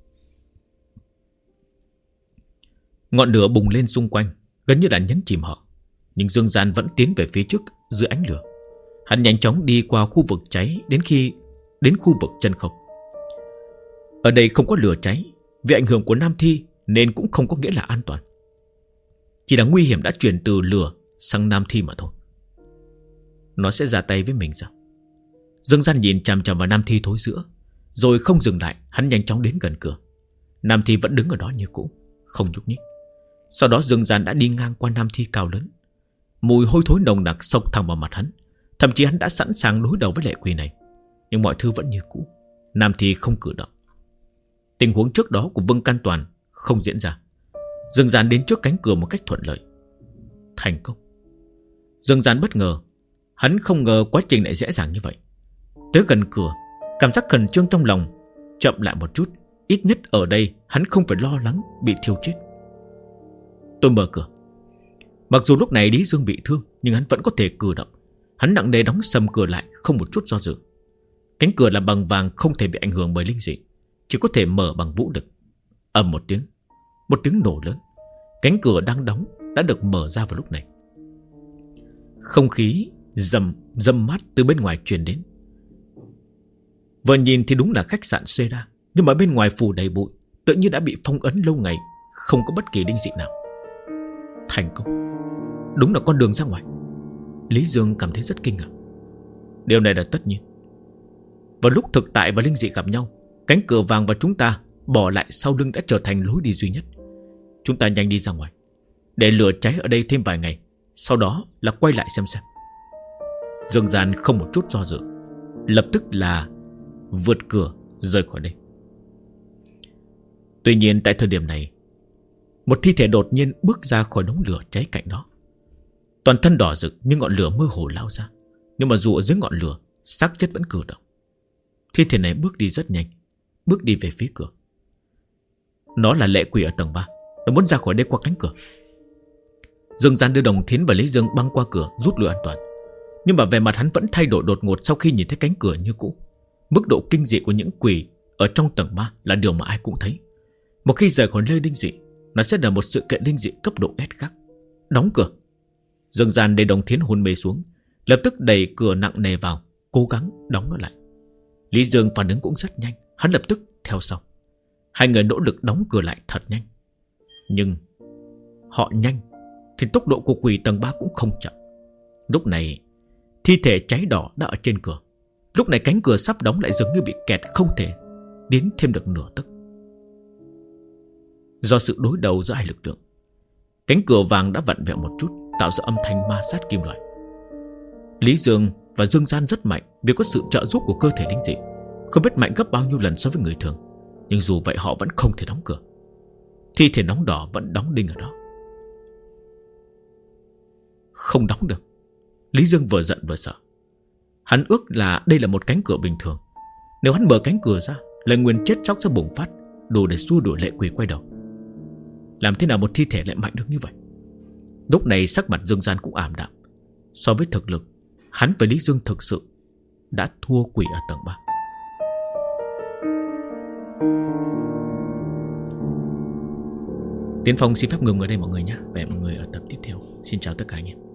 Ngọn lửa bùng lên xung quanh, gần như đã nhấn chìm họ. Nhưng Dương Gian vẫn tiến về phía trước dưới ánh lửa. Hắn nhanh chóng đi qua khu vực cháy đến khu vực chân không. Ở đây không có lửa cháy, vì ảnh hưởng của nam thi nên cũng không có nghĩa là an toàn. Chỉ là nguy hiểm đã chuyển từ lửa sang nam thi mà thôi. Nó sẽ ra tay với mình sao? Dương Gian nhìn chằm chằm vào nam thi thối rữa, rồi không dừng lại, hắn nhanh chóng đến gần cửa. Nam thi vẫn đứng ở đó như cũ, không nhúc nhích. Sau đó Dương Gian đã đi ngang qua nam thi cao lớn. Mùi hôi thối nồng nặc xông thẳng vào mặt hắn. Thậm chí hắn đã sẵn sàng đối đầu với lệ quỷ này, nhưng mọi thứ vẫn như cũ. Nam thi không cử động. Tình huống trước đó của Vương Can Toàn không diễn ra. Dương Gian đến trước cánh cửa một cách thuận lợi. Thành công. Dương Gian bất ngờ. Hắn không ngờ quá trình lại dễ dàng như vậy. Tới gần cửa, cảm giác khẩn trương trong lòng chậm lại một chút. Ít nhất ở đây hắn không phải lo lắng bị thiêu chết. Tôi mở cửa. Mặc dù lúc này Lý Dương bị thương, nhưng hắn vẫn có thể cử động. Hắn nặng nề đóng sầm cửa lại, không một chút do dự. Cánh cửa là bằng vàng, không thể bị ảnh hưởng bởi linh dị, chỉ có thể mở bằng vũ lực. Ầm một tiếng nổ lớn. Cánh cửa đang đóng đã được mở ra vào lúc này. Không khí dầm mát từ bên ngoài truyền đến. Vừa nhìn thì đúng là khách sạn Sera, nhưng mà bên ngoài phủ đầy bụi, tự như đã bị phong ấn lâu ngày, không có bất kỳ linh dị nào. Thành công. Đúng là con đường ra ngoài. Lý Dương cảm thấy rất kinh ngạc. Điều này là tất nhiên. Vào lúc thực tại và linh dị gặp nhau, cánh cửa vàng và chúng ta bỏ lại sau lưng đã trở thành lối đi duy nhất. Chúng ta nhanh đi ra ngoài, để lửa cháy ở đây thêm vài ngày, sau đó là quay lại xem. Dương Gian không một chút do dự, lập tức là vượt cửa rời khỏi đây. Tuy nhiên tại thời điểm này, một thi thể đột nhiên bước ra khỏi đống lửa cháy cạnh đó. Toàn thân đỏ rực nhưng ngọn lửa mơ hồ lao ra. Nhưng mà dù ở dưới ngọn lửa, xác chết vẫn cử động. Thi thể này bước đi rất nhanh, bước đi về phía cửa. Nó là lệ quỷ ở tầng 3. Nó muốn ra khỏi đây qua cánh cửa. Dương Gian đưa Đồng Thiến và Lý Dương băng qua cửa, rút lui an toàn. Nhưng mà vẻ mặt hắn vẫn thay đổi đột ngột sau khi nhìn thấy cánh cửa như cũ. Mức độ kinh dị của những quỷ ở trong tầng 3 là điều mà ai cũng thấy. Một khi rời khỏi nơi linh dị, nó sẽ là một sự kiện linh dị cấp độ S khác. Đóng cửa. Dương Gian để Đồng Thiến hôn mê xuống, lập tức đẩy cửa nặng nề vào, cố gắng đóng nó lại. Lý Dương phản ứng cũng rất nhanh, hắn lập tức theo sau. Hai người nỗ lực đóng cửa lại thật nhanh. Nhưng họ nhanh thì tốc độ của quỷ tầng 3 cũng không chậm. Lúc này thi thể cháy đỏ đã ở trên cửa. Lúc này cánh cửa sắp đóng lại dường như bị kẹt, không thể tiến thêm được nửa tấc. Do sự đối đầu giữa hai lực lượng, cánh cửa vàng đã vặn vẹo một chút, tạo ra âm thanh ma sát kim loại. Lý Dương và Dương Gian rất mạnh vì có sự trợ giúp của cơ thể linh dị, không biết mạnh gấp bao nhiêu lần so với người thường. Nhưng dù vậy họ vẫn không thể đóng cửa. Thi thể nóng đỏ vẫn đóng đinh ở đó. Không đóng được. Lý Dương vừa giận vừa sợ. Hắn ước là đây là một cánh cửa bình thường. Nếu hắn mở cánh cửa ra, lời nguyền chết chóc sẽ bùng phát, đủ để xua đuổi lệ quỷ quay đầu. Làm thế nào một thi thể lại mạnh được như vậy? Lúc này sắc mặt Dương Gian cũng ảm đạm. So với thực lực, hắn và Lý Dương thực sự đã thua quỷ ở tầng 3. Tiến Phong xin phép ngừng ở đây mọi người nhé. Và hẹn mọi người ở tập tiếp theo. Xin chào tất cả anh em.